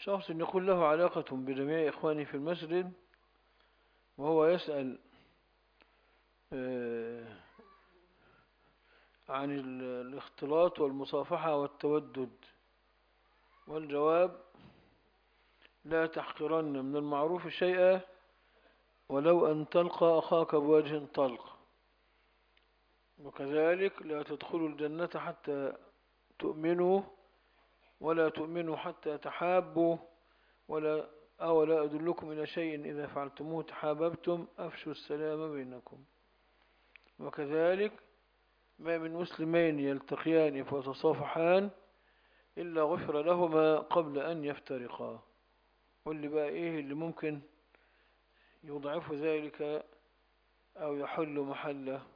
شخص يكون له علاقة بجميع إخوانه في المسجد وهو يسأل آه، عن الاختلاط والمصافحة والتودد، والجواب: لا تحقرن من المعروف شيئا ولو أن تلقى أخاك بوجه طلق. وكذلك لا تدخلوا الجنة حتى تؤمنوا ولا تؤمنوا حتى تحابوا أولا أدلكم إلى شيء إذا فعلتموه تحاببتم أفشوا السلام بينكم. وكذلك ما من مسلمين يلتقيان فيتصافحان إلا غفر لهما قبل أن يفترقا. واللي بقى إيه اللي ممكن يضعف ذلك أو يحل محله؟